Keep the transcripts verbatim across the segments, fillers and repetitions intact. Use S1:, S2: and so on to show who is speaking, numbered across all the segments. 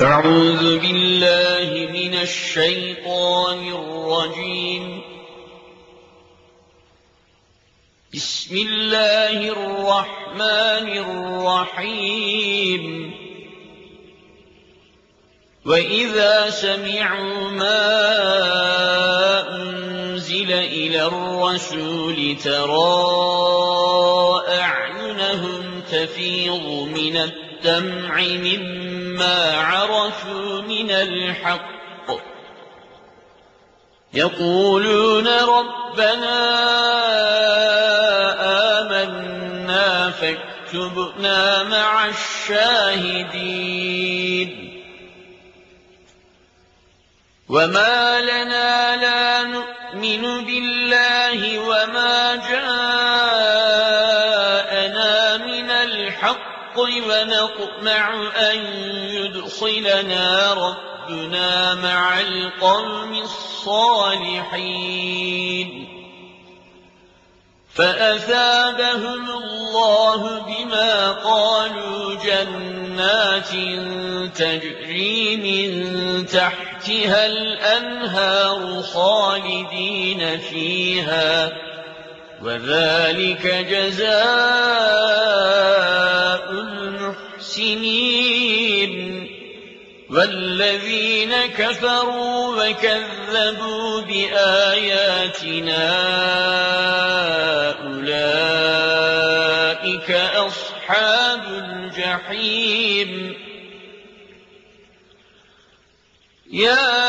S1: أعوذ بالله من الشيطان الرجيم. بسم الله الرحمن الرحيم. وإذا سمعوا ما أنزل إلى الرسول ترى أعينهم تفيض من الدمع مما عرفوا من الحق يقولون ربنا آمنا فاكتبنا مع الشاهدين. وما لنا لا نؤمن بالله وما جاءنا من الحق ونطمع أن يدخلنا ربنا مع القوم الصالحين. فأثابهم الله بما قالوا جنات تجري من تحتها الأنهار خالدين فيها وذلك جزاء المحسنين. والذين كفروا وكذبوا بآياتنا أولئك أصحاب الجحيم. يا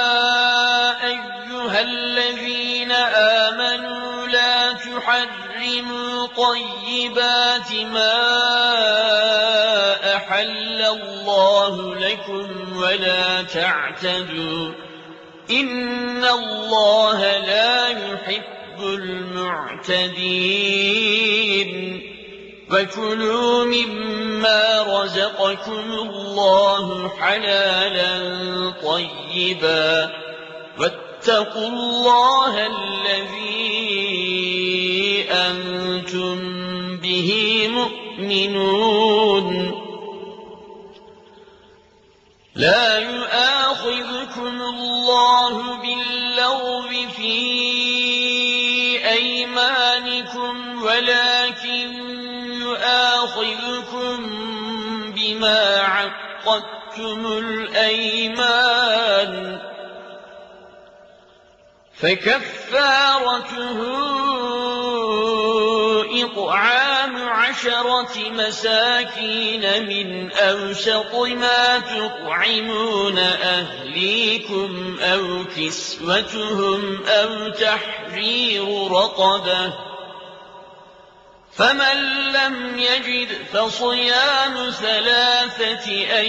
S1: أيها الذين آمنوا لا تحرموا طيبات ما أحل الله لكم ولا تعتدوا إن الله لا يحب المعتدين. وكلوا مما رزقكم الله حلالا طيبا واتقوا الله الذي أنتم به مؤمنون. لا يؤاخذكم الله باللغو في أيمانكم ولكن يؤاخذكم بما عقدتم الأيمان. فكفارته إطعام عشرة مساكين من أوسط ما تطعمون أهليكم أو كسوتهم أو تحرير رقبة. فمن لم يجد فصيام ثلاثة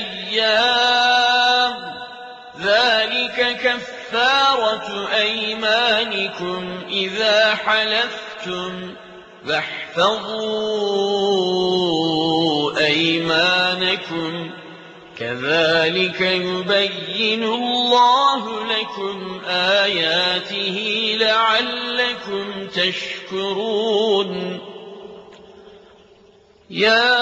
S1: أيام ذلك كفارة أيمانكم إذا حلفتم واحفظوا أيمانكم كذلك يبين الله لكم آياته لعلكم تشكرون. يا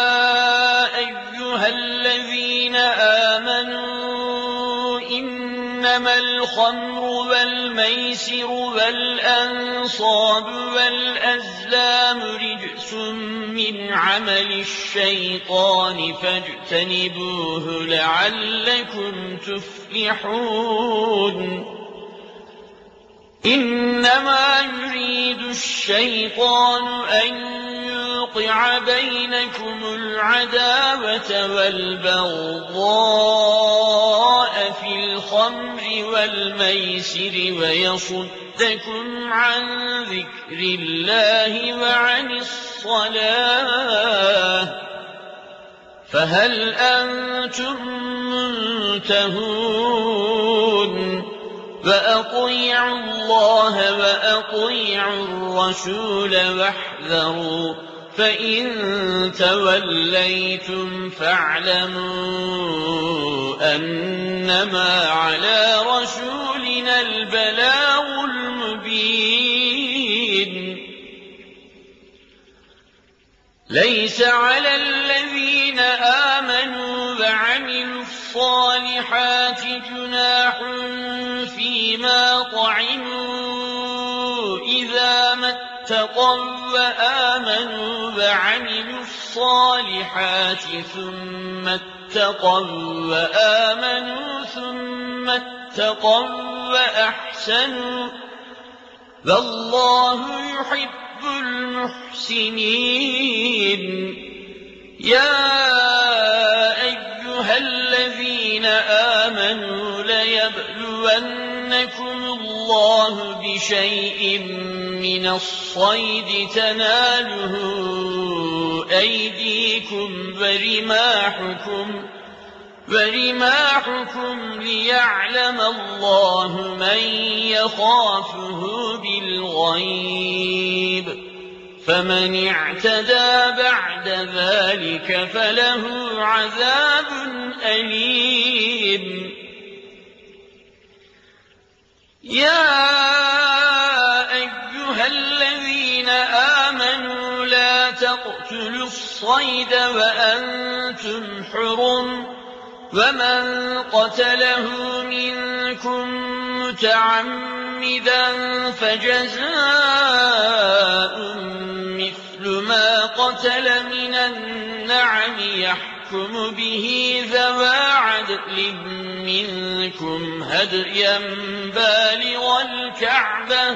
S1: أيها الذين آمنوا إنما الخمر والميسر والأنصاب والأزلام رجس من عمل الشيطان فاجتنبوه لعلكم تفلحون. إنما يريد الشيطان أن يوقع بينكم العداوة والبغضاء في الخمر والميسر ويصدكم عن ذكر الله وعن الصلاة فهل أنتم منتهون. وأطيعوا الله وأطيعوا الرسول واحذروا فإن توليتم فاعلموا أنما على رسولنا البلاغ المبين. ليس على الذين آمنوا وعملوا الصالحات جناح فيما طعموا إذا ما اتقوا وآمنوا وعملوا الصالحات ثم اتقوا وآمنوا ثم اتقوا وأحسنوا والله يحب المحسنين. يا أيها الذين آمنوا ليبلونكم الله بشيء من الصيد تناله أيديكم ورماحكم ورماحكم ليعلم الله من يخافه بالغيب فمن اعتدى بعد ذلك فله عذاب أليم. يا أيها الذين آمنوا لا تقتلوا الصيد وأنتم حرم ومن قتله منكم متعمدا فجزاء مثل ما قتل من النعم يحكم به ذوى عدل منكم هديا بالغ الكعبة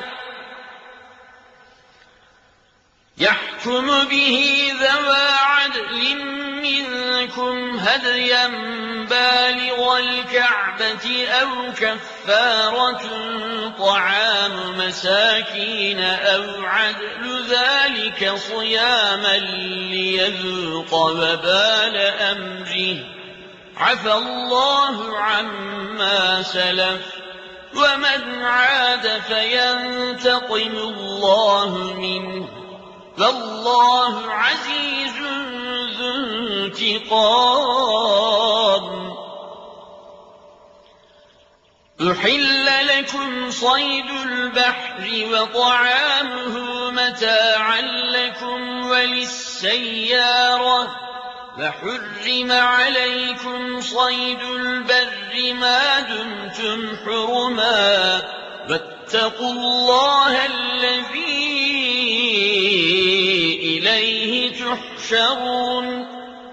S1: يحكم به ذوى عدل منكم هديا بالغ الكعبة أو كفارة طعام مساكين أو عدل ذلك صياما ليذوق وبال أمره عفى الله عما سلف ومن عاد فينتقم الله منه والله عزيز ذو انتقام. أحل لكم صيد البحر وطعامه متاعا لكم وللسيارة وحرم عليكم صيد البر ما دمتم حرما واتقوا الله الذي إليه تحشرون.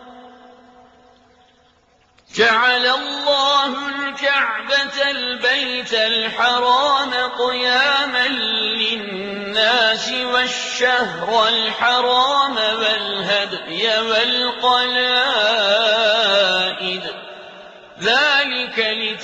S1: جعل الله الكعبة البيت الحرام قياما للناس والشهر الحرام والهدي والقلائد ذلك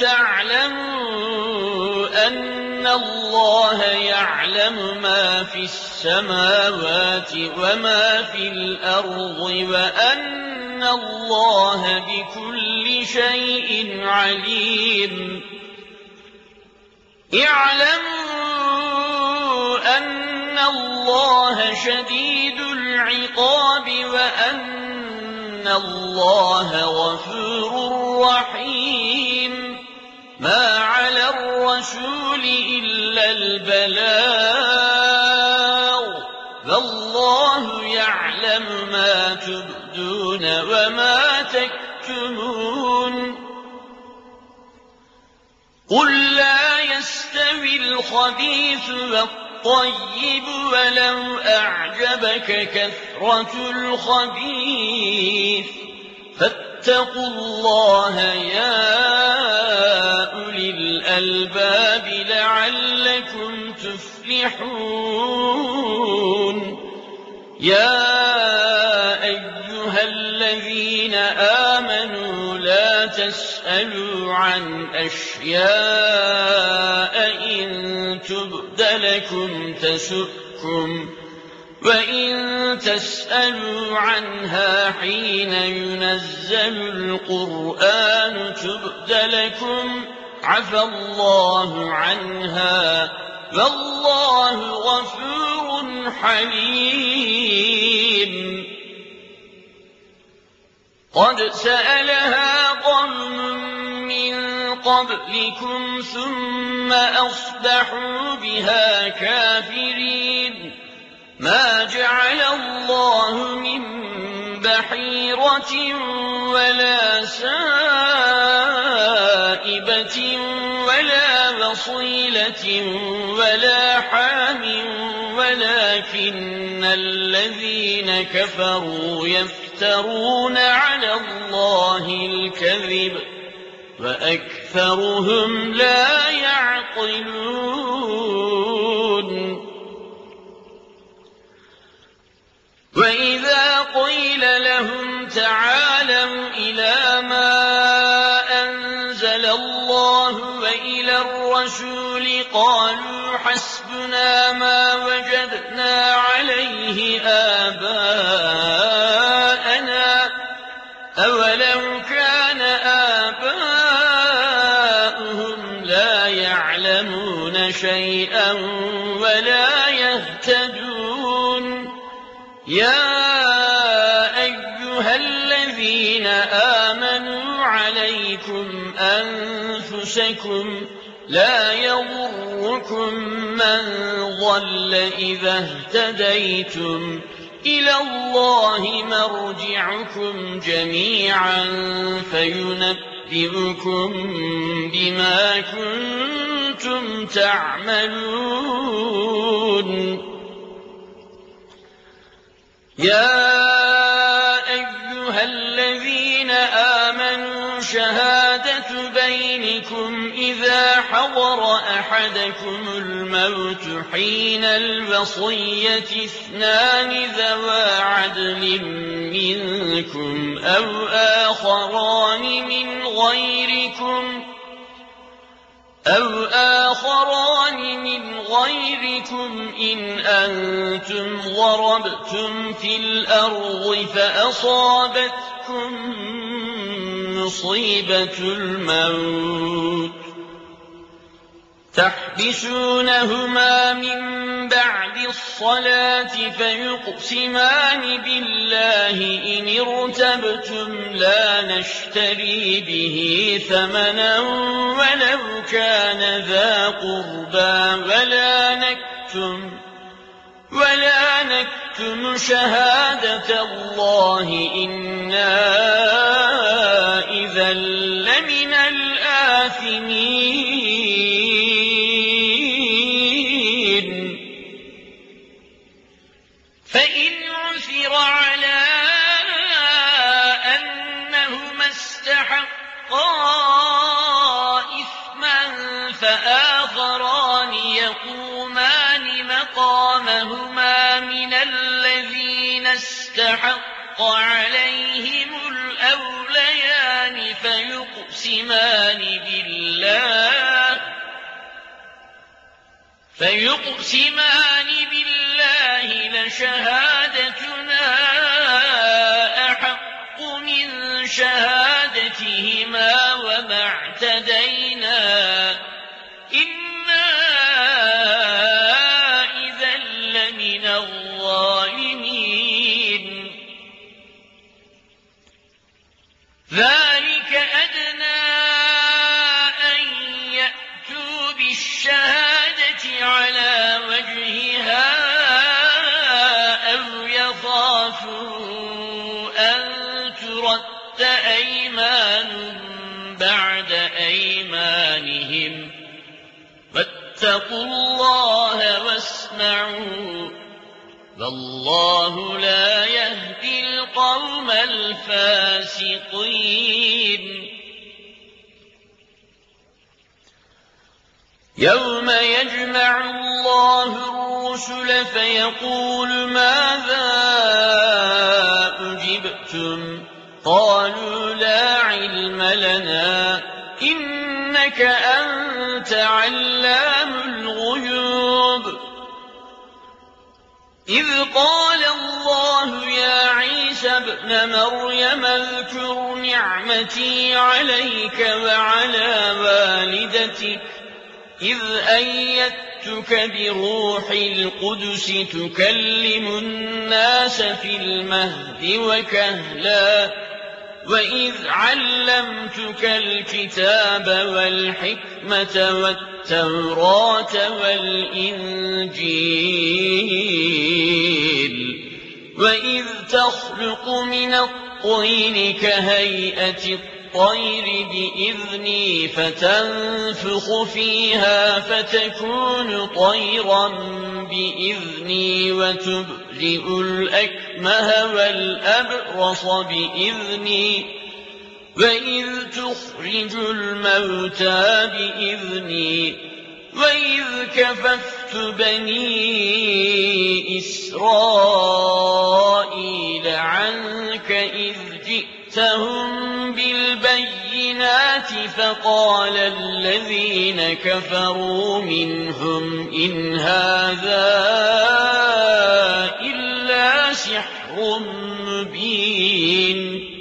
S1: لتعلموا أن الله يعلم ما في السماوات وما في الأرض وأن الله بكل شيء عليم. اعلموا أن الله شديد العقاب وأن الله غفور رحيم. ما على الرسول إلا البلاغ والله يعلم ما تبدون وما تكتمون. قل لا يستوي الخبيث والطيب ولو أعجبك كثرة الخبيث فاتقوا الله يا أولي الألباب لعلكم تفلحون. يا أيها الذين آمنوا لا تسألوا عن أشياء إن تبد لكم تسؤكم وإن تسألوا عنها حين ينزل القرآن تبد لكم عفى الله عنها والله غفور حليم. قد سألها قوم من قبلكم ثم أصبحوا بها كافرين. ما جعل الله من بحيرة ولا سائبة ولا وصيلة ولا حام ولكن الذين كفروا يفترون على الله الكذب وأكثرهم لا يعقلون وإذا قيل لهم تعالوا إلى ما أنزل الله وإلى الرسول قالوا حسبنا ما وجدنا عليه آباءنا أولو كان آباؤهم لا يعلمون شيئا ولا يهتدون يا أيها الذين آمنوا عليكم أنفسكم لا يضركم من ضل إذا اهتديتم إلى الله مرجعكم جميعا فينبئكم بما كنتم تعملون يا أيها الذين آمنوا شهادة بينكم إذا حضر أحدكم الموت حين الوصية اثنان ذوى عدل منكم أو آخران من غيركم أو آخران من غيركم إن أنتم ضربتم في الأرض فأصابتكم مصيبة الموت تحبسونهما من بعد الصلاة فيقسمان بالله إن ارتبتم لا نشتري به ثمنا ولو كان ذا قربى ولا نكتم ولا نكتم شهادة الله إنا إذا لمن الآثمين فإن عثر على أنهما استحقا إثما فآخران يقومان مقامهما من الذين استحق عليهم الأوليان فيقسمان بالله فيقسمان بالله لشهادتنا أحق من شهادتهما وما اعتدينا إنا إذا لمن الظالمين ذلك أدنى أن يأتوا بالشهادة على وجهها أو يخافوا أن ترد أيمان بعد أيمانهم واتقوا الله واسمعوا والله لا يهدي القوم الفاسقين يوم يجمع الله الرسل فيقول ماذا أجبتم قالوا لا علم لنا إنك أنت علام الغيوب إذ قال الله يا عيسى ابن مريم اذكر نعمتي عليك وعلى والدتك إذ أيدتك بروح القدس تكلم الناس في المهد وكهلا وإذ علمتك الكتاب والحكمة والتوراة والإنجيل وإذ تخلق من الطين كهيئة الطير بإذني فتنفخ فيها فتكون طيرا بإذني وتبرئ الأكمه والأبرص بإذني وإذ تخرج الموتى بإذني وإذ كففت بني إسرائيل عنك إذ جئتهم بالبينات فقال الذين كفروا منهم إن هذا إلا سحر مبين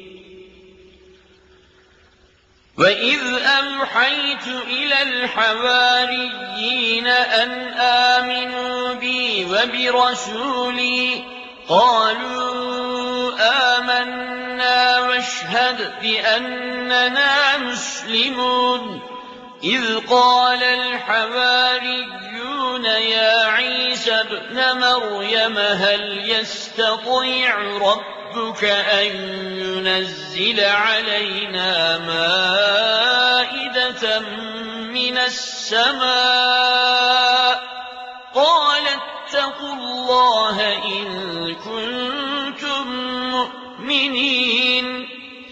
S1: وإذ أوحيت إلى الحواريين أن آمنوا بي وبرسولي قالوا آمنا واشهد بأننا مسلمون إذ قال الحواريون يا عيسى ابن مريم هل يستطيع ربك أن ينزل علينا مائدة من السماء قال اتقوا الله إن كنتم مؤمنين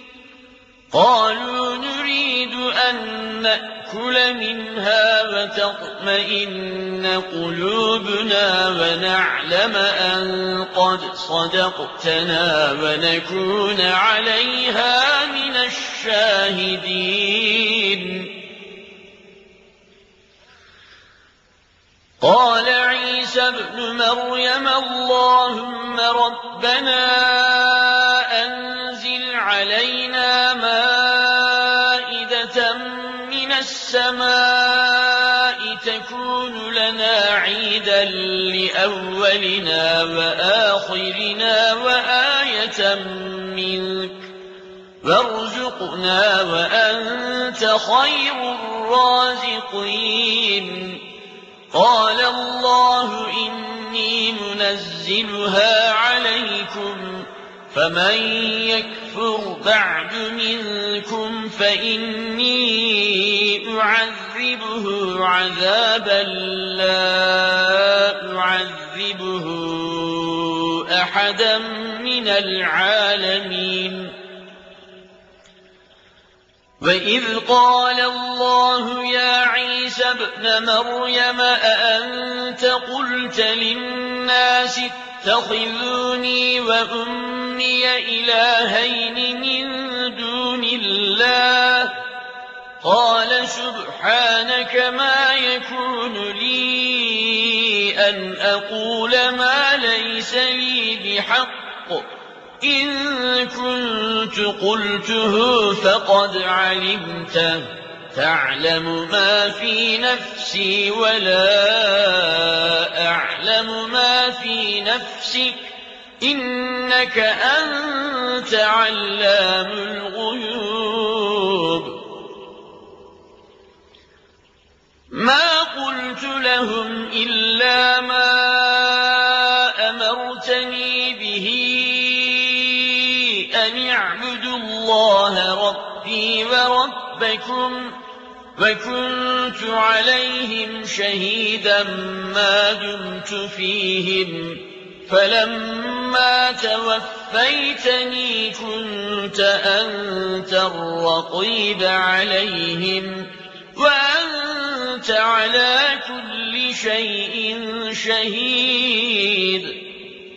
S1: قالوا نريد أن نأكل منها وتطمئن قلوبنا ونعلم أن قد صدقتنا ونكون عليها من الشاهدين قال عيسى ابن مريم اللهم ربنا أنزل علينا مائدة من السماء تكون لنا عيدا لأولنا وآخرنا وآية منك وارزقنا وأنت خير الرازقين قال الله إني منزلها عليكم فمن يكفر بعد منكم فإني أعذبه عذابا لا أعذبه أحدا من العالمين وإذ قال الله يا عيسى ابن مريم أأنت قلت للناس اتخذوني وأمي إلهين من دون الله قال سبحانك ما يكون لي أن أقول ما ليس لي بحق إن كنت قلته فقد علمته تعلم ما في نفسي ولا أعلم ما في نفسك إنك أنت علام الغيوب ما قلت لهم إلا ما أمرتني به أن اعبدوا الله ربي وربكم وكنت عليهم شهيدا ما دمت فيهم فلما توفيتني كنت أنت الرقيب عليهم وأنت على كل شيء شهيد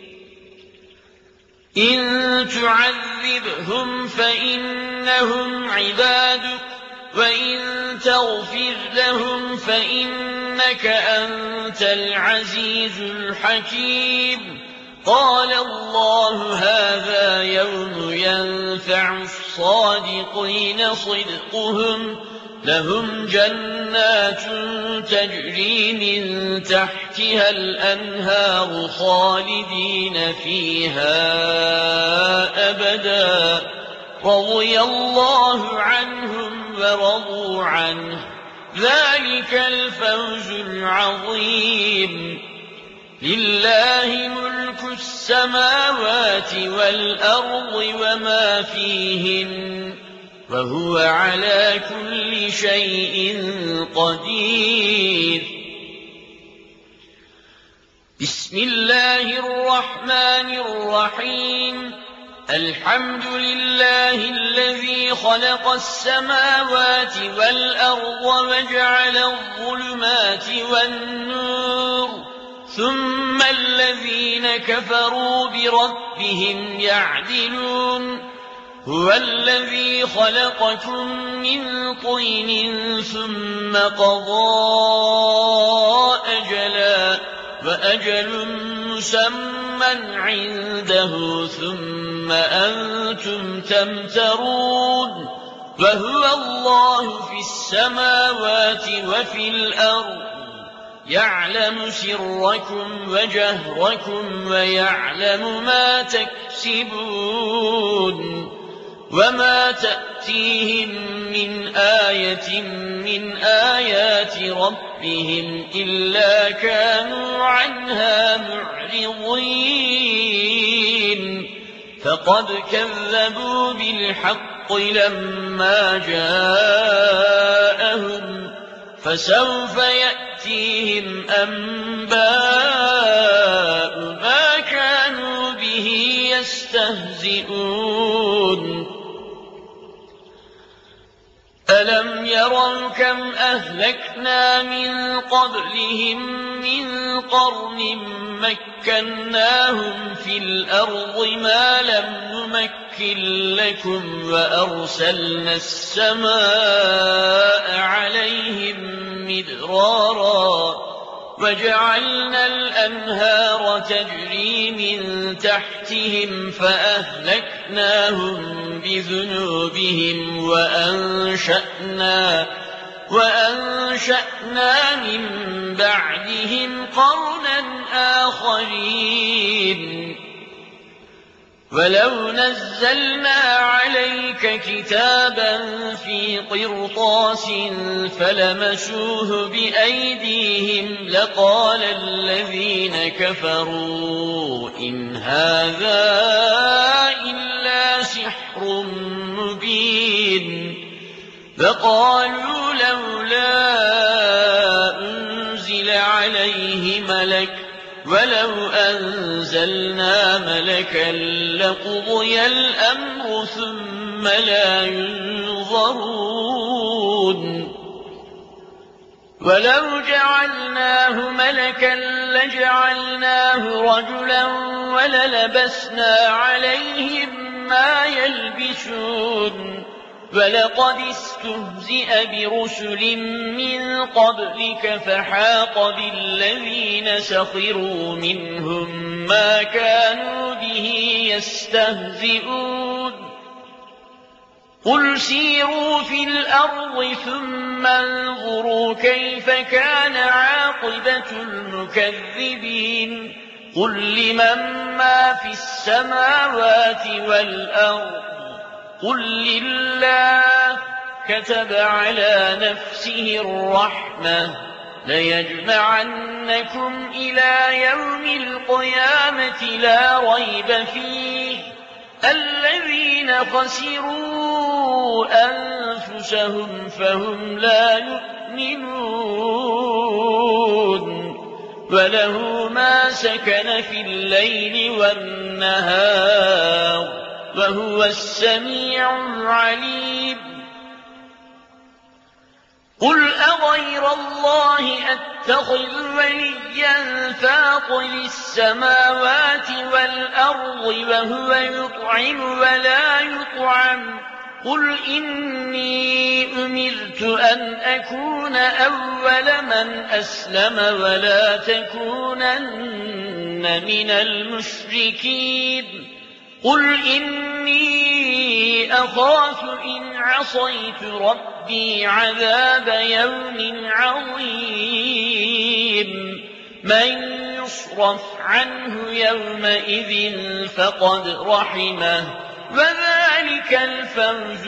S1: إن تعذبهم فإنهم عبادك وإن تغفر لهم فإنك أنت العزيز الحكيم قال الله هذا يوم ينفع الصادقين صدقهم لهم جنات تجري من تحتها الأنهار خالدين فيها أبدا رضي الله عنهم ورضوا عنه ذلك الفوز العظيم لله ملك السماوات السماوات والأرض وما فيهن وهو على كل شيء قدير. بسم الله الرحمن الرحيم. الحمد لله الذي خلق السماوات والأرض وجعل الظلمات والنور ثم الذين كفروا بربهم يعدلون. هو الذي خلقكم من طين ثم قضى أجلا وأجل مسمى عنده ثم أنتم تمترون. وهو الله في السماوات وفي الأرض يعلم سركم وجهركم ويعلم ما تكسبون. وما تأتيهم من آية من آيات ربهم إلا كانوا عنها معرضين. فقد كذبوا بالحق لما جاءهم فسوف يأتيهم أنباء ما كانوا به يستهزئون. ألم يروا كم أهلكنا من قبلهم من قرن مكناهم في الأرض ما لم نمكن لكم وأرسلنا السماء عليهم مدرارا وجعلنا الأنهار تجري من تحتهم فأهلكناهم بذنوبهم وأنشأنا, وأنشأنا من بعدهم قرنا آخرين. ولو نزلنا عليك كتابا في قرطاس فلمسوه بأيديهم لقال الذين كفروا إن هذا إلا سحر مبين. فقالوا لولا أنزل عليه ملك ولو أنزلنا ملكا لقضي الأمر ثم لا ينظرون. ولو جعلناه ملكا لجعلناه رجلا وللبسنا عليهم ما يلبسون. ولقد استهزئ برسل من قبلك فحاق بالذين سخروا منهم ما كانوا به يستهزئون. قل سيروا في الأرض ثم انظروا كيف كان عاقبة المكذبين. قل لمن ما في السماوات والأرض قل لله كتب على نفسه الرحمة ليجمعنكم إلى يوم القيامة لا ريب فيه الذين خسروا أنفسهم فهم لا يؤمنون. وله ما سكن في الليل والنهار وهو السميع العليم. قل أغير الله أتخذ وليا فاطر السماوات والأرض وهو يطعم ولا يطعم. قل إني أمرت أن أكون أول من أسلم ولا تكونن من المشركين. قل إني أخاف إن عصيت ربي عذاب يوم عظيم. من يصرف عنه يومئذ فقد رحمه وذلك الفوز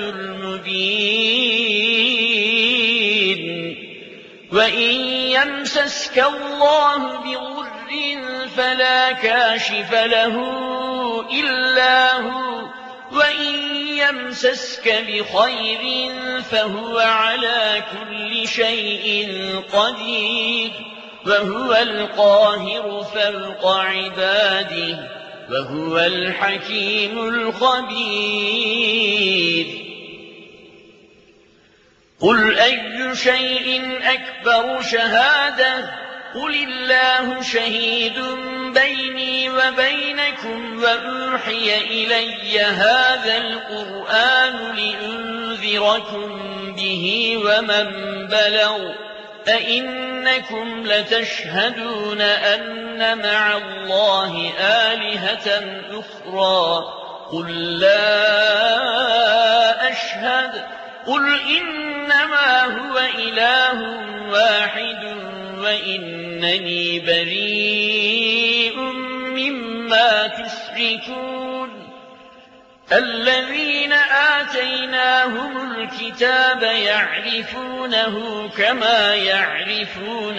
S1: المبين. وإن يمسسك الله بضر فلا كاشف له إلا هو وإن يمسسك بخير فهو على كل شيء قدير وهو القاهر فوق عباده وهو الحكيم الخبير قل أي شيء أكبر شهادة قل الله شهيد بيني وبينكم وأوحي إلي هذا القرآن لأنذركم به ومن بلغ أئنكم لتشهدون أن مع الله آلهة أخرى قل لا أشهد قل إنما هو إله واحد وإنني بريء مما تشركون الذين آتيناهم الكتاب يعرفونه كما يعرفون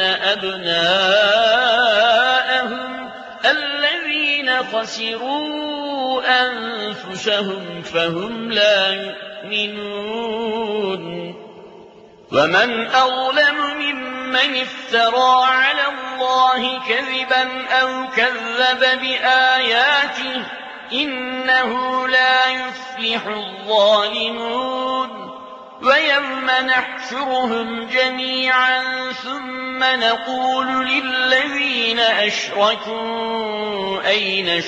S1: أبناءهم الذين خسروا أنفسهم فهم لا يؤمنون ومن أظلم ممن افترى على الله كذبا أو كذب بآياته إنه لا يفلح الظالمون ويوم نحشرهم جميعا ثم نقول للذين أشركوا أين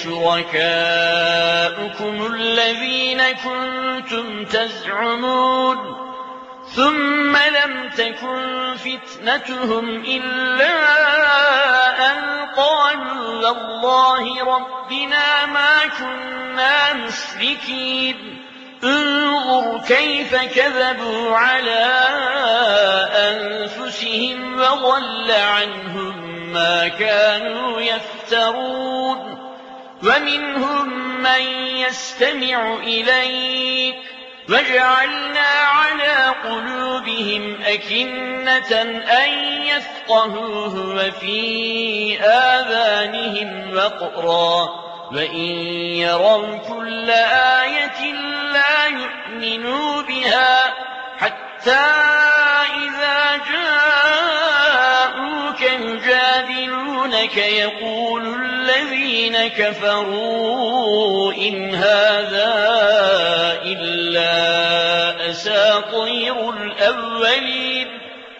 S1: شركاؤكم الذين كنتم تزعمون ثم لم تكن فتنتهم إلا أن قالوا والله ربنا ما كنا مشركين انظر كيف كذبوا على أنفسهم وضل عنهم ما كانوا يفترون ومنهم من يستمع إليك وجعلنا على قلوبهم أكنة أن يفقهوه وفي آذانهم وقرا وإن يروا كل آية لا يؤمنوا بها حتى إذا جاءوك يجادلونك يقول الذين كفروا إن هذا إلا أساطير الأولين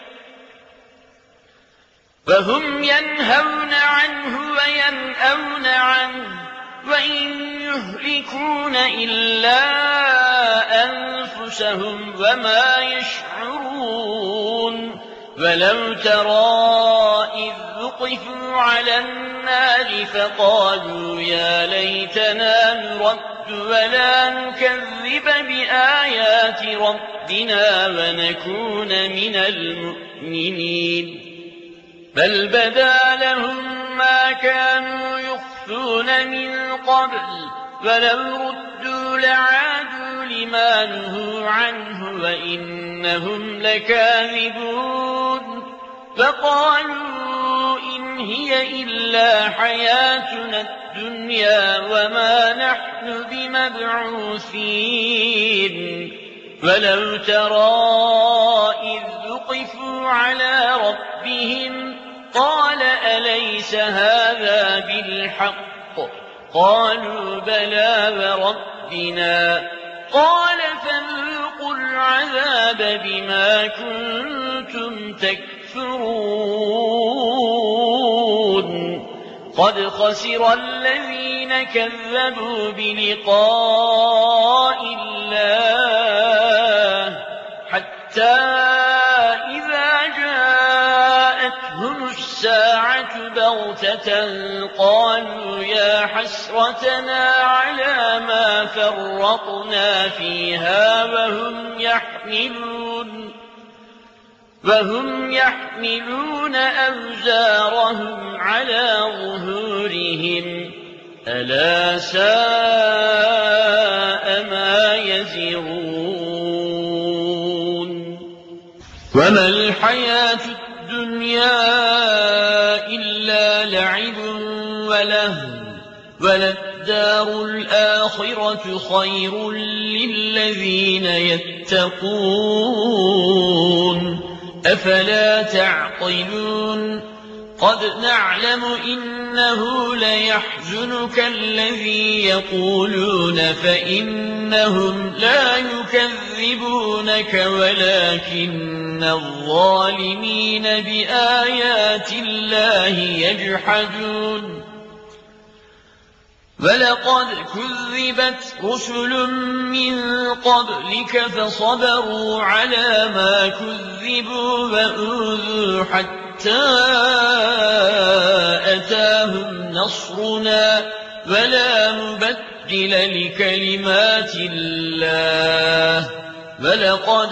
S1: فهم ينهون عنه وينأون عنه وإن يهلكون إلا أنفسهم وما يشعرون ولو ترى إذ وقفوا على النار فقالوا يا ليتنا نرد ولا نكذب بآيات ربنا ونكون من المؤمنين بل بدا لهم ما كانوا يخفون من قبل ولو ردوا لعادوا لما نهوا عنه وإنهم لكاذبون فقالوا إن هي إلا حياتنا الدنيا وما نحن بمبعوثين ولو ترى إذ وقفوا على ربهم قال أليس هذا بالحق قالوا بلى وربنا قال فذوقوا العذاب بما كنتم تكفرون قد خسر الذين كذبوا بلقاء الله حتى إذا جاءتهم الساعة بغتة قالوا يا حسرتنا على ما فرطنا فيها وهم يحملون وهم يحملون أوزارهم على ظهورهم ألا ساء ما يزرون وما الحياة الدنيا إلا لعب ولهو وللدار الآخرة خير للذين يتقون أفلا تعقلون قد نعلم إنه ليحزنك الذي يقولون فإنهم لا يكذبونك ولكن الظالمين بآيات الله يجحدون ولقد كذبت رسل من قبلك فصبروا على ما كذبوا وأوذوا حتى أتاهم نصرنا ولا مبدل لكلمات الله ولقد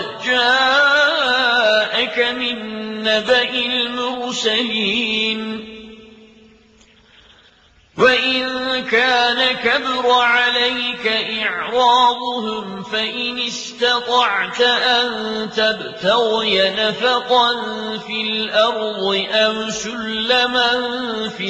S1: جاءك من نبأ المرسلين وإن كان كبر عليك إعراضهم فإن استطعت أن تبتغي نفقا في الأرض أو سلما في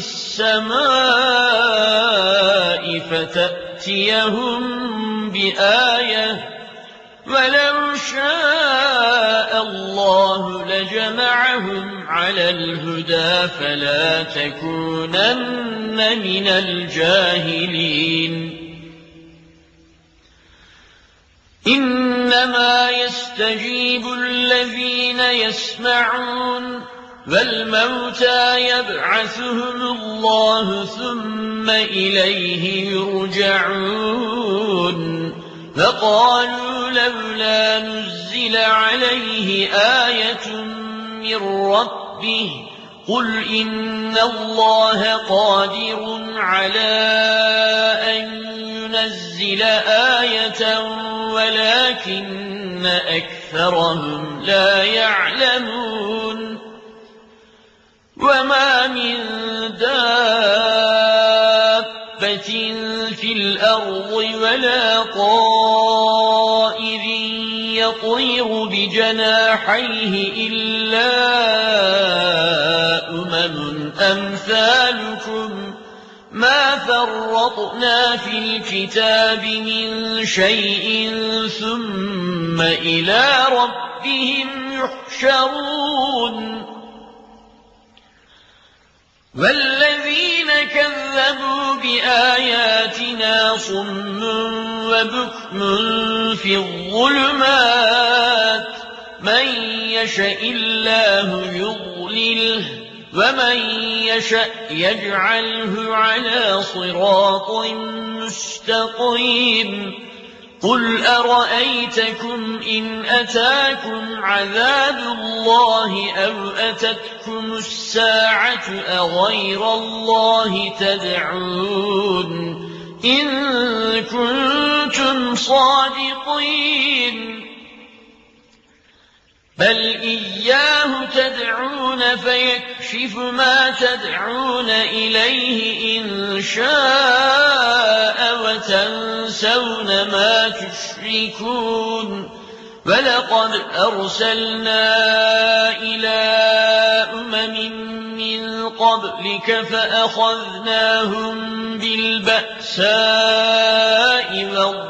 S1: السماء فتأتيهم بآية ولو شاء الله لجمعهم على الهدى فلا تكونن من الجاهلين إنما يستجيب الذين يسمعون والموتى يبعثهم الله ثم إليه يرجعون فقالوا لولا نزل عليه آية من ربه قل إن الله قادر على أن ينزل آية ولكن أكثرهم لا يعلمون وما من دابة في الأرض ولا طائر يطير بجناحيه إلا أمم أمثالكم ما فرطنا في الكتاب من شيء ثم إلى ربهم يحشرون والذين كذبوا بآياتنا صم وبكم في الظلمات من يشاء الله يضلله ومن يشاء يجعله على صراط مستقيم قل أرأيتكم إن أتاكم عذاب الله أو أتتكم الساعة أغير الله تدعون إن كنتم صادقين بل إياه تدعون فيكشف ما تدعون إليه إن شاء وتنسون ما تشركون ولقد أرسلنا إلى أمم من قبلك فأخذناهم بالبأساء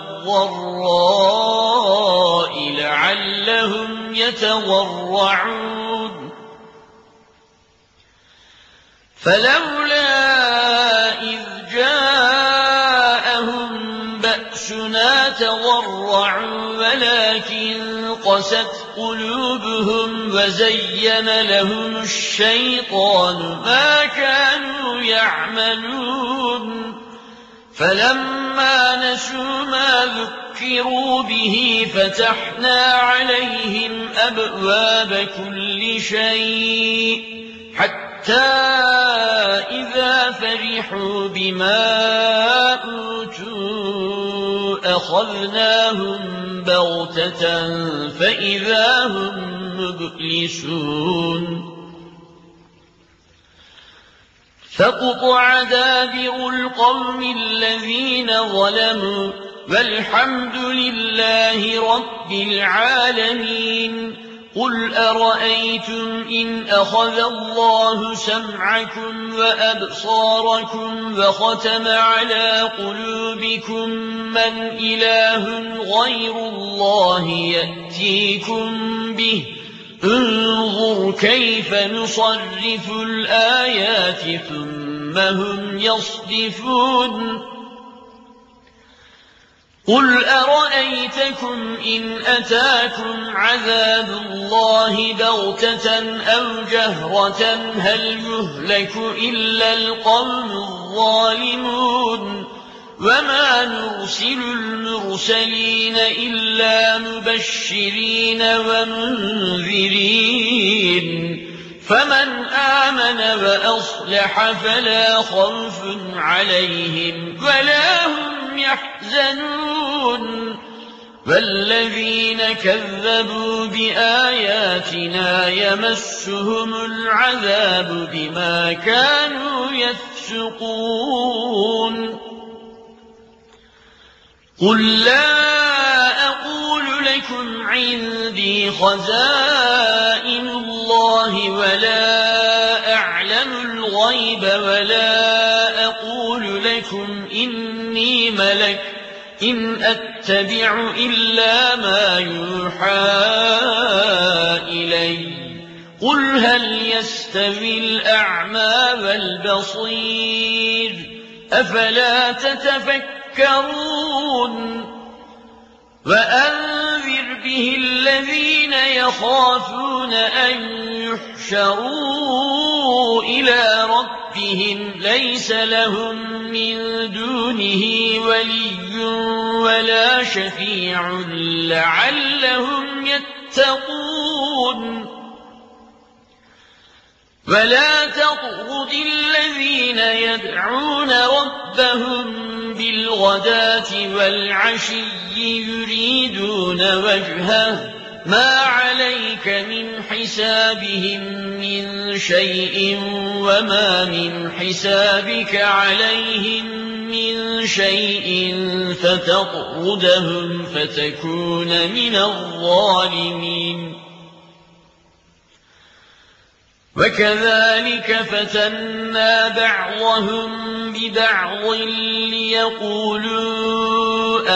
S1: والضراء لعلهم يتضرعون فلولا إذ جاءهم بأسنا تضرعوا ولكن قست قلوبهم وزين لهم الشيطان ما كانوا يعملون فلما نسوا ما ذكروا به فتحنا عليهم أبواب كل شيء حتى إذا فرحوا بما أوتوا أخذناهم بغتة فإذا هم مبلسون فقطع دابر القوم الذين ظلموا والحمد لله رب العالمين قل أرأيتم إن أخذ الله سمعكم وأبصاركم وختم على قلوبكم من إله غير الله يأتيكم به انظر كيف نصرف الآيات ثم هم يصدفون قل أرأيتكم إن أتاكم عذاب الله بغتة أو جهرة هل يهلك إلا القوم الظالمون وما نرسل المرسلين إلا مبشرين ومنذرين فمن آمن وأصلح فلا خوف عليهم ولا هم يحزنون والذين كذبوا بآياتنا يمسهم العذاب بما كانوا يفسقون قل لا أقول لكم عندي خزائن الله ولا أعلم الغيب ولا أقول لكم إني ملك إن أتبع إلا ما يوحى إلي قل هل يستوي الأعمى والبصير أفلا تتفكرون وأنذر به الذين يخافون أن يحشروا إلى ربهم ليس لهم من دونه ولي ولا شفيع لعلهم يتقون ولا تطرد الذين يدعون ربهم بالغداة والعشي يريدون وجهه ما عليك من حسابهم من شيء وما من حسابك عليهم من شيء فتطردهم فتكون من الظالمين وكذلك فتنا بعضهم ببعض ليقولوا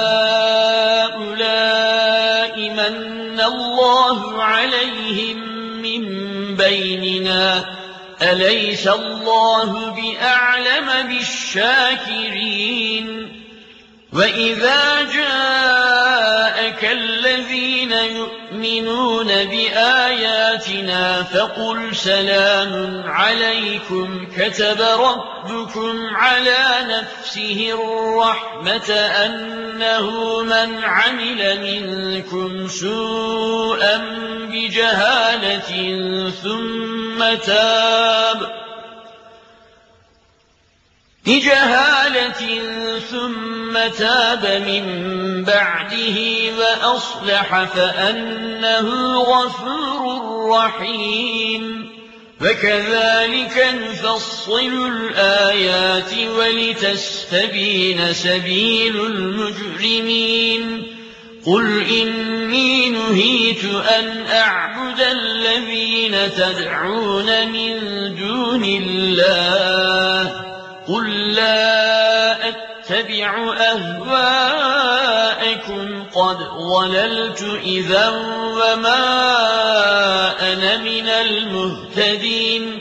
S1: أهؤلاء من الله عليهم من بيننا أليس الله بأعلم بالشاكرين وإذا جاءك الذين يؤمنون بآياتنا فقل سلام عليكم كتب ربكم على نفسه الرحمة أنه من عمل منكم سوءا بجهالة ثم تاب بجهالة ثم تاب من بعده وأصلح فأنه غفور رحيم وكذلك نفصل الآيات ولتستبين سبيل المجرمين قل إني نهيت أن أعبد الذين تدعون من دون الله قل لا أتبع أهواءكم قد ضللت إذا وما أنا من المهتدين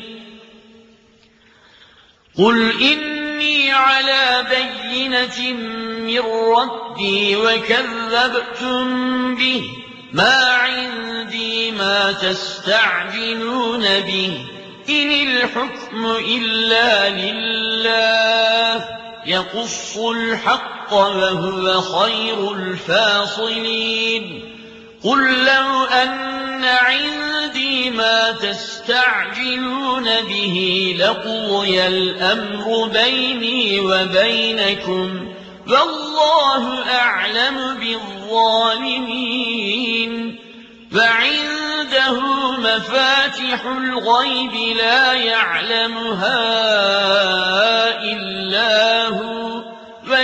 S1: قل إني على بينة من ربي وكذبتم به ما عندي ما تستعجلون به إن الحكم إلا لله يقص الحق وهو خير الفاصلين قل لو أن عندي ما تستعجلون به لقضي الأمر بيني وبينكم والله أعلم بالظالمين وعنده مفاتح الغيب لا يعلمها إلا هو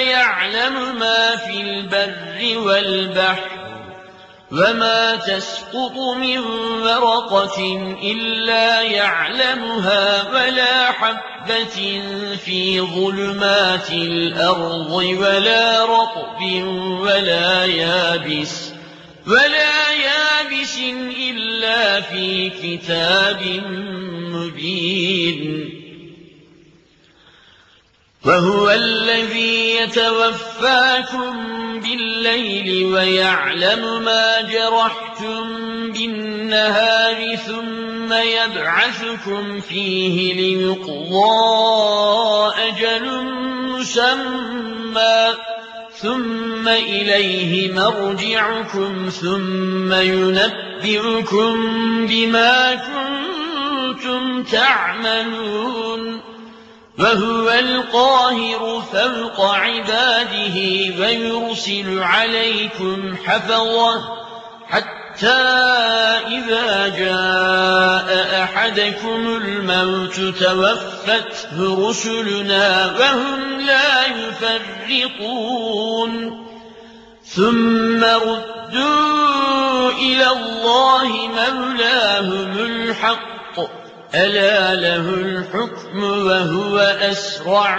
S1: ويعلم ما في البر والبحر وما تسقط تسقط من ورقة إلا يعلمها ولا حبة في ظلمات الأرض ولا رطب ولا يابس ولا يابس إلا في كتاب مبين وهو الذي يتوفاكم بالليل ويعلم ما جرحتم بالنهار ثم يبعثكم فيه ليقضى أجل مسمى ثم إليه مرجعكم ثم ينبئكم بما كنتم تعملون وهو القاهر فوق عباده ويرسل عليكم حفظة حتى إذا جاء أحدكم الموت توفته رسلنا وهم لا يفرطون ثم ردوا إلى الله مولاهم الحق ألا له الحكم وهو أسرع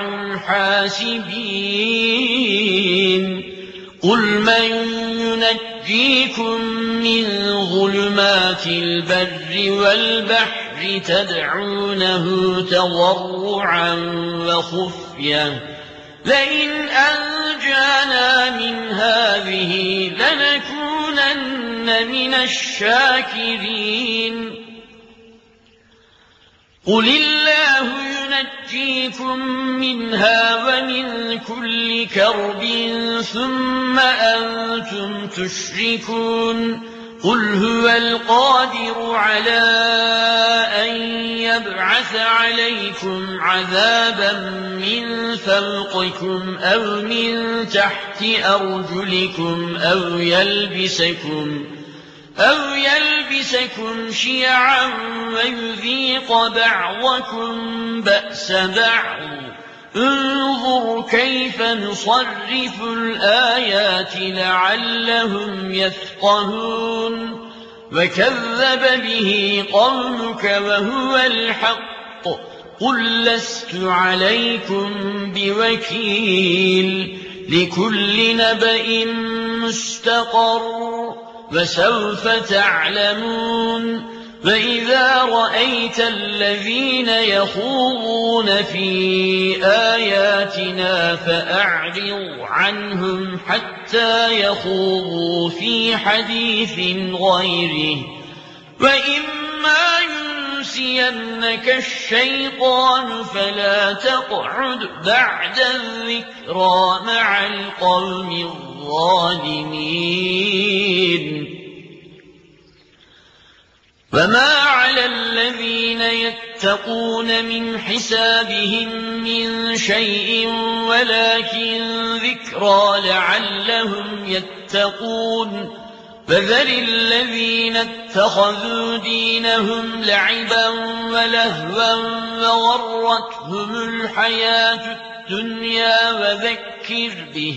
S1: الحاسبين قل من ينجيكم من ظلمات البر والبحر تدعونه تضرعا وخفية لئن أنجانا من هذه لنكونن من الشاكرين قل الله ينجيكم منها ومن كل كرب ثم أنتم تشركون قل هو القادر على أن يبعث عليكم عذابا من فوقكم أو من تحت أرجلكم أو يلبسكم أو يلبسكم شيعا ويذيق بعضكم بأس بعض انظر كيف نصرف الآيات لعلهم يفقهون وكذب به قومك وهو الحق قل لست عليكم بوكيل لكل نبأ مستقر وسوف تعلمون وإذا رأيت الذين يخوضون في آياتنا فأعرض عنهم حتى يخوضوا في حديث غيره وإما ينسينك الشيطان فلا تقعد بعد الذكرى مع القوم الظالمين وما على الذين يتقون من حسابهم من شيء ولكن ذكرى لعلهم يتقون فذر الذين اتخذوا دينهم لعبا ولهوا وغرتهم الحياة الدنيا وذكر به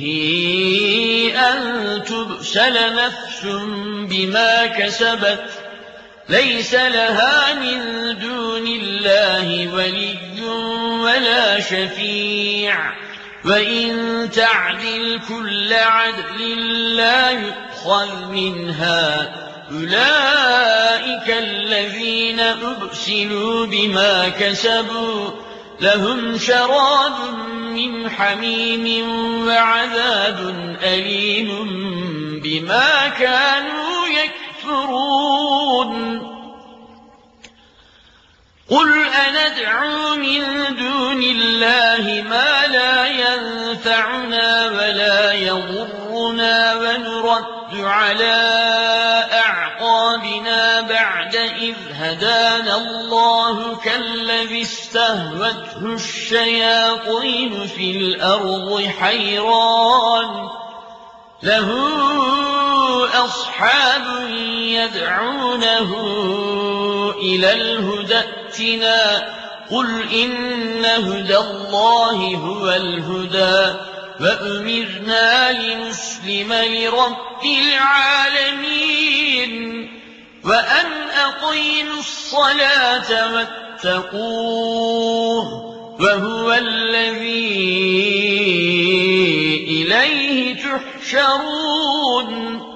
S1: أن تبسل نفس بما كسبت ليس لها من دون الله ولي ولا شفيع وإن تعدل كل عدل لا يؤخذ منها أولئك الذين أبسلوا بما كسبوا لهم شراب من حميم وعذاب أليم بما كانوا يكفرون قل أندعو من دون الله ما لا ينفعنا ولا يضرنا ونرد على أعقابنا بعد إذ هدانا الله كالذي استهوته الشياطين في الأرض حيران له أصحاب يدعونه إلى الهدى ائتنا قل إن هدى الله هو الهدى وأمرنا لنسلم لرب العالمين وأن أقيموا الصلاة واتقوه وهو الذي إليه تحشرون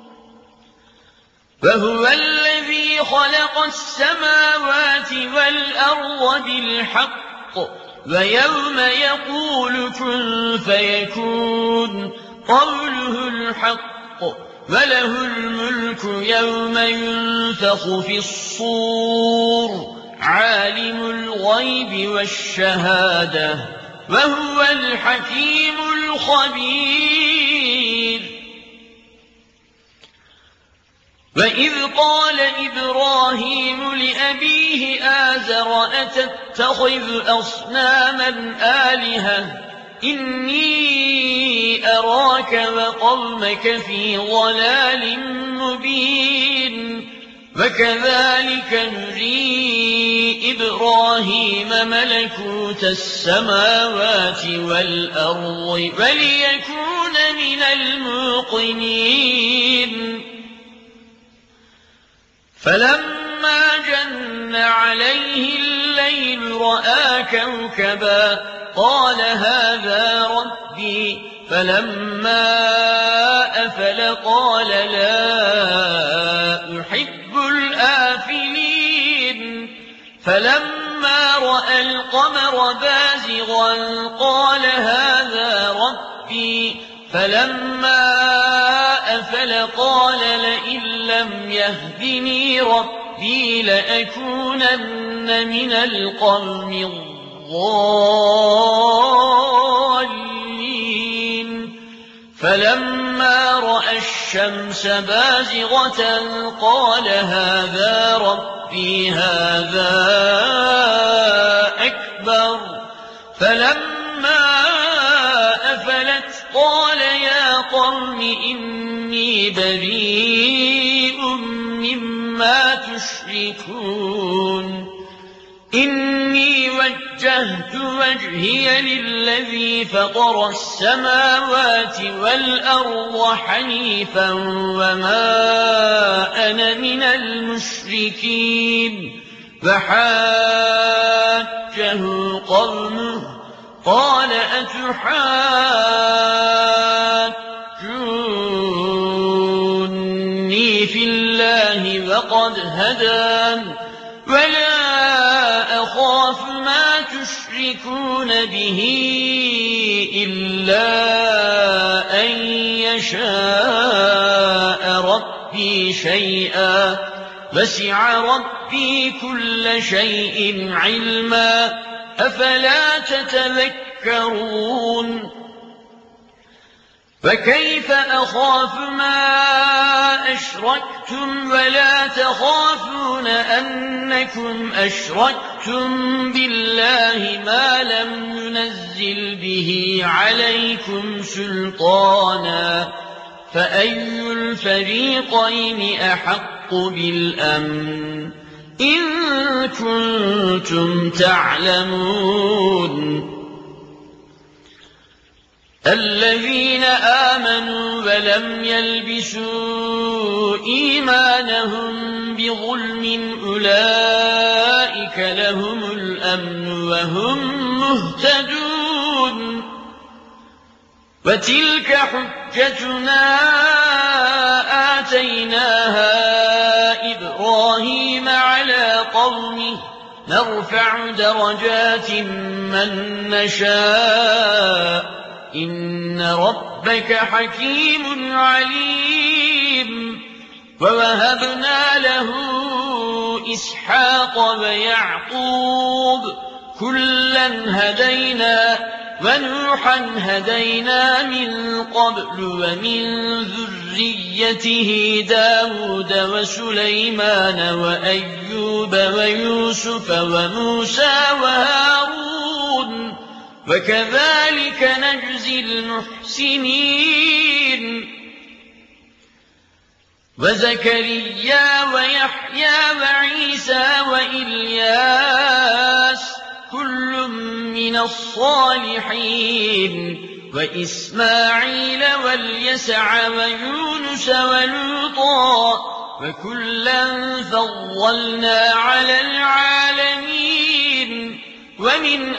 S1: وهو الذي خلق السماوات والأرض بالحق ويوم يقول كن فيكون قوله الحق وله الملك يوم ينفخ في الصور عالم الغيب والشهادة وهو الحكيم الخبير وإذ قال إبراهيم لأبيه آزر أتتخذ أصناما آلهة إني أراك وقومك في ضلال مبين وكذلك نري إبراهيم ملكوت السماوات والأرض وليكون من الموقنين فلما جن عليه الليل رأى كوكبا قال هذا ربي فلما أفل قال لا أحب الآفلين فلما رأى القمر بازغا قال هذا ربي فلما أفل قال لئن لم يهدني ربي لأكونن من القوم الضالين فلما رأى الشمس بازغة قال هذا ربي هذا أكبر فلما أفلت قال يا قوم إني بريء مما تشركون إني وجهت وجهي للذي فطر السماوات والأرض حنيفا وما أنا من المشركين فحاجه قومه قال أتحاجوني في الله وقد هدان ولا أخاف ما تشركون به إلا أن يشاء ربي شيئا وسع ربي كل شيء علما أفلا تتذكرون فكيف أخاف ما أشركتم ولا تخافون أنكم أشركتم بالله ما لم ينزل به عليكم سلطانا فأي الفريقين أحق بالأمن إن كنتم تعلمون الذين آمنوا ولم يلبسوا إيمانهم بظلم أولئك لهم الأمن وهم مهتدون وتلك حجتنا آتيناها إبراهيم على قومه نرفع درجات من نشاء إن ربك حكيم عليم ووهبنا له إسحاق ويعقوب كلا هدينا ونوحا هدينا من قبل ومن ذريته داود وسليمان وأيوب ويوسف وموسى وهارون وكذلك نجزي المحسنين وزكريا ويحيى وعيسى وإلياس كل من الصالحين وإسماعيل واليسع ويونس ولوطا وكلا فضلنا على العالمين ومن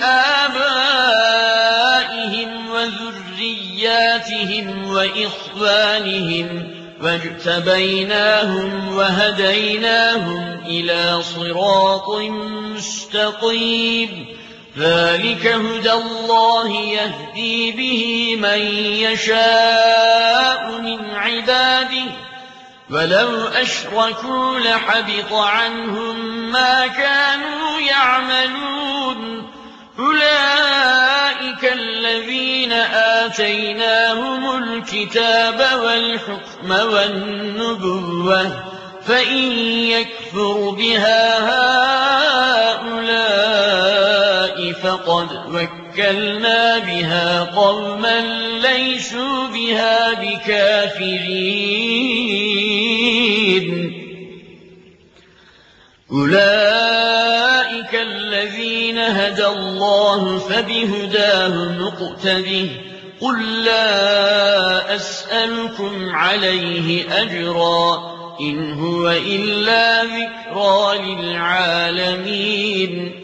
S1: آبائهم وذرياتهم وإخوانهم واجتبيناهم وهديناهم إلى صراط مستقيم ذلك هدى الله يهدي به من يشاء من عباده ولو أشركوا لحبط عنهم ما كانوا يعملون أولئك الذين آتيناهم الكتاب والحكم والنبوة فإن يكفر بها هؤلاء فقد وكلنا بها قوما ليسوا بها بكافرين أولئك الذين هدى الله فبهداه مقتده قل لا أسألكم عليه أجرا إن هو إلا ذكرى للعالمين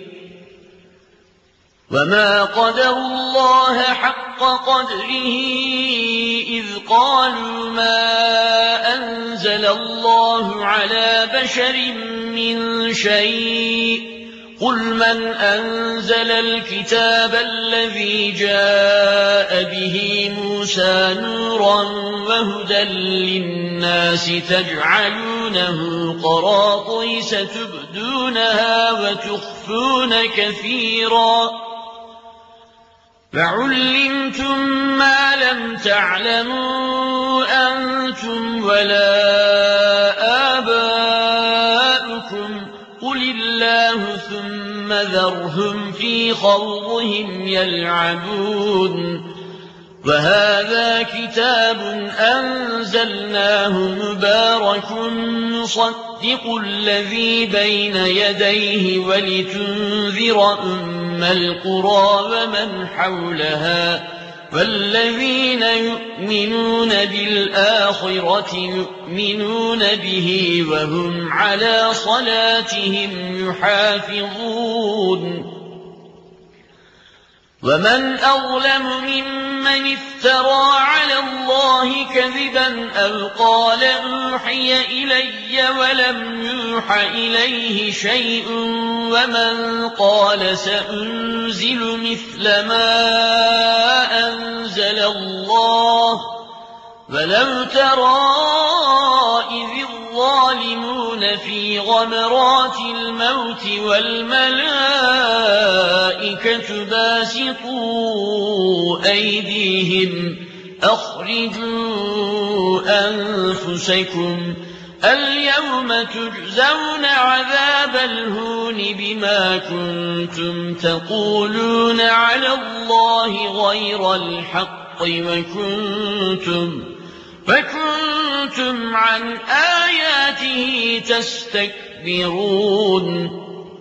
S1: وما قدروا الله حق قدره إذ قالوا ما أنزل الله على بشر من شيء قل من أنزل الكتاب الذي جاء به موسى نورا وهدى للناس تجعلونه قراطيس تبدونها وتخفون كثيرا فعلمتم ما لم تعلموا أنتم ولا آباؤكم قل الله ثم ذرهم في خوضهم يلعبون وهذا كتاب أنزلناه مبارك مصدق الذي بين يديه ولتنذر أم القرى ومن حولها والذين يؤمنون بالآخرة يؤمنون به وهم على صلاتهم يحافظون ومن أظلم ممن افترى على الله كذبا أو قال أوحي إلي ولم يوح إليه شيء ومن قال سأنزل مثل ما أنزل الله ولو ترى إذ الظالمون في غمرات الموت والملائكة باسطوا أيديهم أخرجوا أنفسكم اليوم تجزون عذاب الهون بما كنتم تقولون على الله غير الحق وكنتم فكنتم عن آياته تستكبرون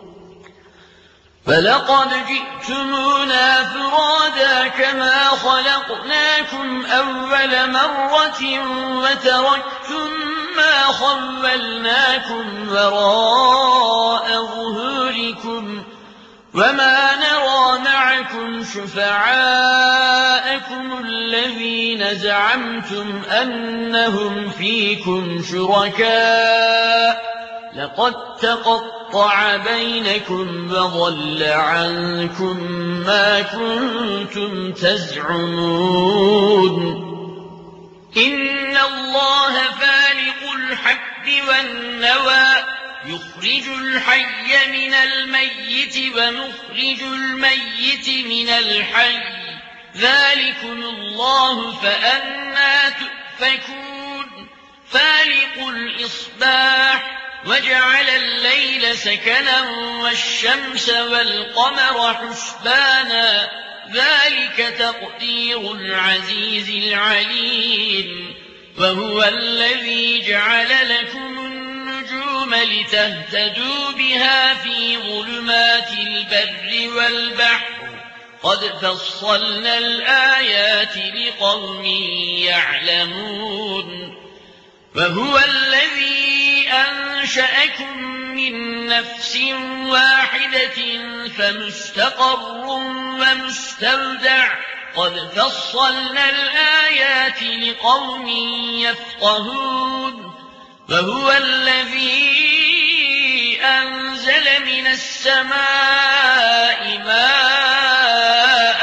S1: فلقد جئتمونا فرادا كما خلقناكم أول مرة وتركتم ما خولناكم وراء ظهوركم وما نرى معكم شفعاءكم الذين زعمتم أنهم فيكم شركاء لقد تقطع بينكم وضل عنكم ما كنتم تزعمون إن الله فالق الحب والنوى يخرج الحي من الميت ومخرج الميت من الحي ذلكم الله فأنى تؤفكون فالق الإصباح وجعل الليل سكنا والشمس والقمر حسبانا ذلك تقدير العزيز العليم وهو الذي جعل لكم النجوم لتهتدوا بها في ظلمات البر والبحر قد فصلنا الآيات لقوم يعلمون وهو الذي أنشأكم من نفس واحدة فمستقر ومستودع قد فصلنا الآيات لقوم يفقهون وهو الذي أنزل من السماء ماء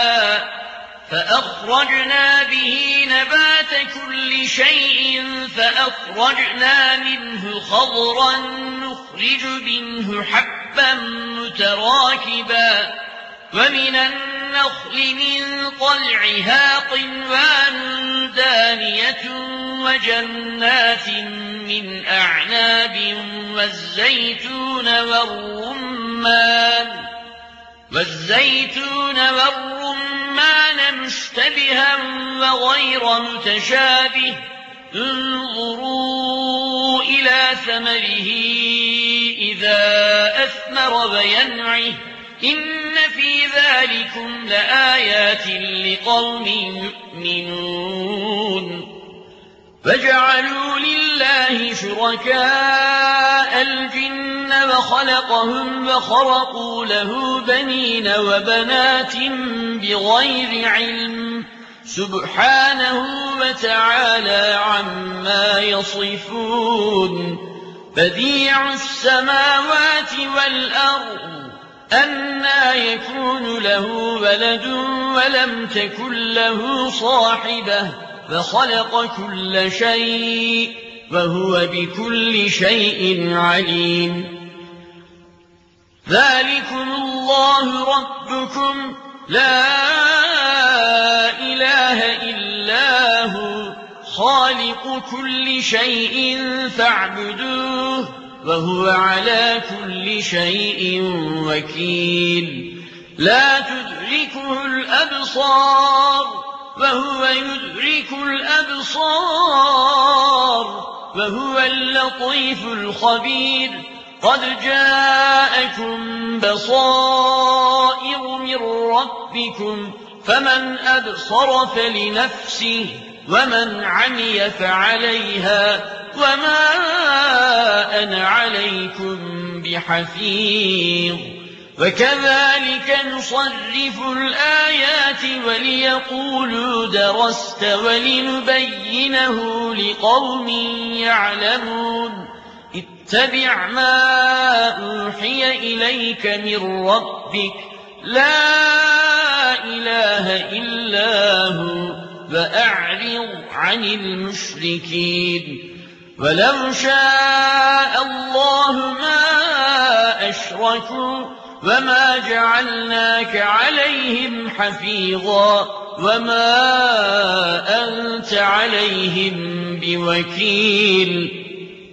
S1: فأخرجنا به نبات كل شيء فأخرجنا منه خضرا نخرج منه حبا متراكبا ومن النخل من طلعها قنوان دانية وجنات من أعناب والزيتون والرمان والزيتون والرمان مشتبها وغير متشابه انظروا إلى ثمره إذا أثمر وينعه إن في ذلكم لآيات لقوم يؤمنون فجعلوا لله شركاء الجن وخلقهم وخرقوا له بنين وبنات بغير علم سبحانه وتعالى عما يصفون بديع السماوات والأرض أنى يكون له ولد ولم تكن له صاحبة فخلق كل شيء وهو بكل شيء عليم ذلكم الله ربكم لا إله إلا هو خالق كل شيء فاعبدوه وهو على كل شيء وكيل لا تدركه الأبصار وهو يدرك الأبصار وهو اللطيف الخبير قد جاءكم بصائر من ربكم فمن أبصر فلنفسه ومن عمي فعليها وما أنا عليكم بحفيظ وكذلك نصرف الآيات وليقولوا درست ولنبينه لقوم يعلمون اتبع ما أوحي إليك من ربك لا إله إلا هو وأعرض عن المشركين ولو شاء الله ما أشركوا وما جعلناك عليهم حفيظا وما أنت عليهم بوكيل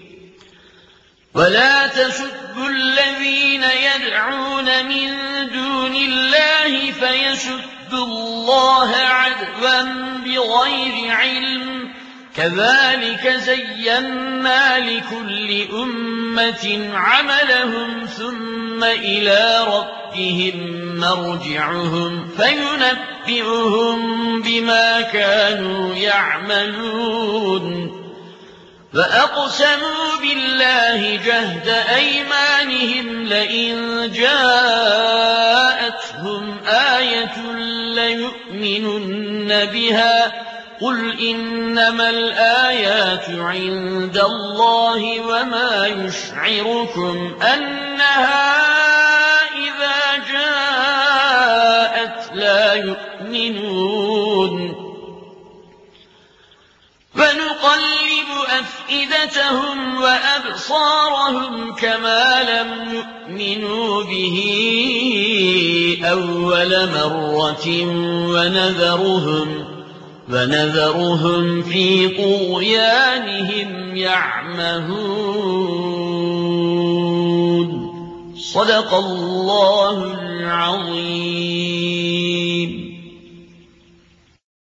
S1: ولا تسبوا الذين يدعون من دون الله فيسبوا الله عدوا بغير علم كذلك زينا لكل أمة عملهم ثم إلى ربهم مرجعهم فينبئهم بما كانوا يعملون فأقسموا بالله جهد أيمانهم لئن جاءتهم آية ليؤمنن بها قل إنما الآيات عند الله وما يشعركم أنها إذا جاءت لا يؤمنون فنقلب أفئدتهم وأبصارهم كما لم يؤمنوا به أول مرة ونذرهم ونذرهم في طغيانهم يعمهون صدق الله العظيم.